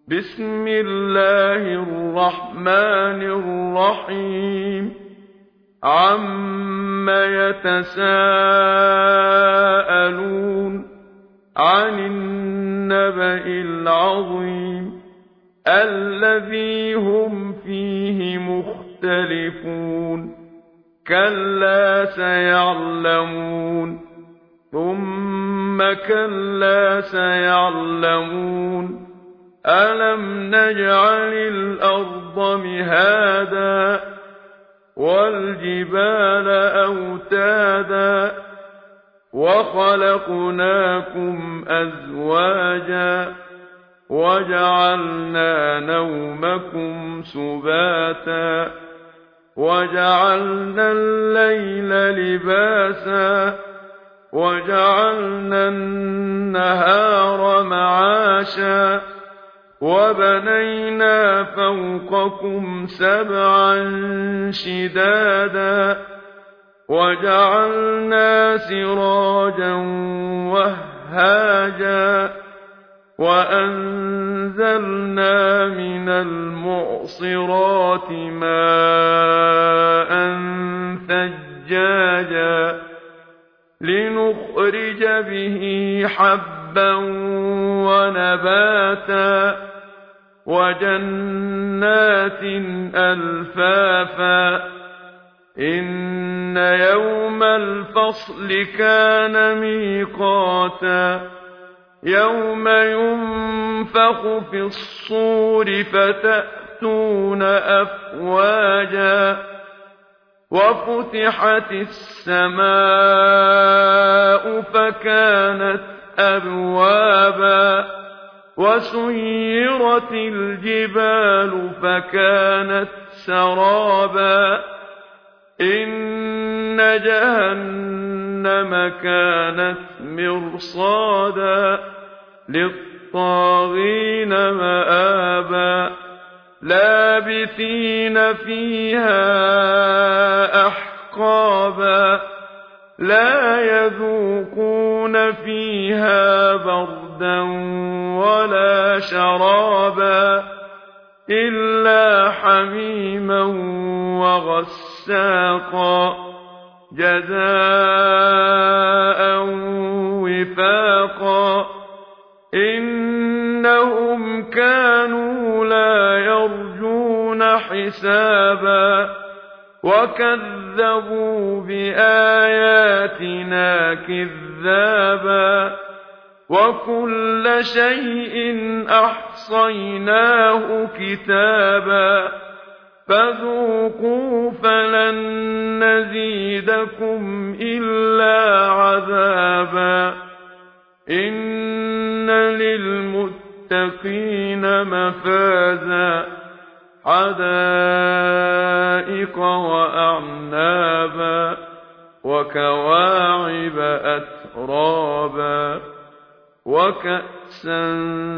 بسم الله الرحمن الرحيم عم يتساءلون عن النبأ العظيم الذي هم فيه مختلفون كلا سيعلمون ثم كلا سيعلمون ألم نجعل الأرض مهادا والجبال أوتادا وخلقناكم أزواجا وجعلنا نومكم سباتا وجعلنا الليل لباسا وجعلنا النهار معاشا وبنينا فوقكم سبعا شدادا وجعلنا سراجا وهاجا وأنزلنا من المعصرات ماء ثجاجا لنخرج به حبا ونباتا وجنات ألفافا إن يوم الفصل كان ميقاتا يوم ينفخ في الصور فتأتون أفواجا وفتحت السماء فكانت أبوابا وسيرت الجبال فكانت سرابا إن جهنم كانت مرصادا للطاغين مآبا لابثين فيها أحقابا لا يذوقون فيها بردا ولا شرابا إلا حميما وغساقا جزاء وفاقا إنهم كانوا لا يرجون حسابا وكذبوا بآياتنا كذابا وكل شيء أحصيناه كتابا فذوقوا فلن نزيدكم إلا عذابا إن للمتقين مفازا حدائق وأعنابا وكواعب أترابا وكأسا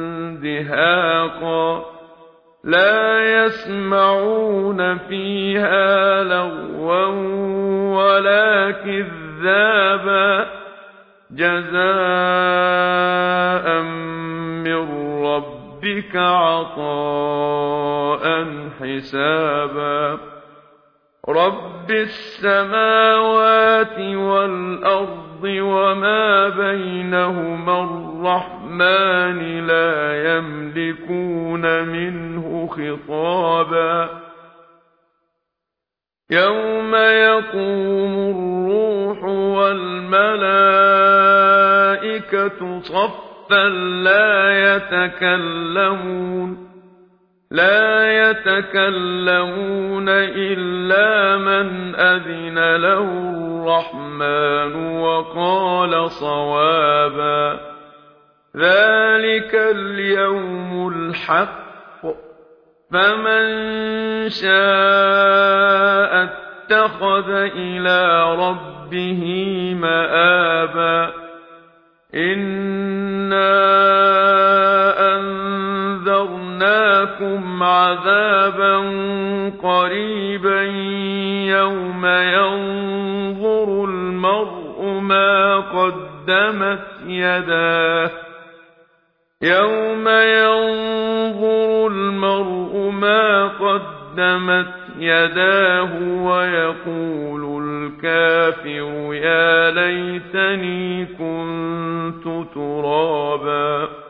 دهاقا لا يسمعون فيها لغوا ولا كذابا جزاء من ربك عطاء حسابا رب السماوات والأرض وما بينهما الرحمن لا يملكون منه خطابا يوم يقوم الروح والملائكة صفا لا يتكلمون إلا من أذن له الرحمن وقال صوابا ذلك اليوم الحق فمن شاء اتخذ إلى ربه مآبا إنا أنذرناكم عذابا قريبا يوم ينظر المرء ما قدمت يداه يوم ينظر المرء ما قدمت يداه ويقول الكافر يا ليتني كنت ترابا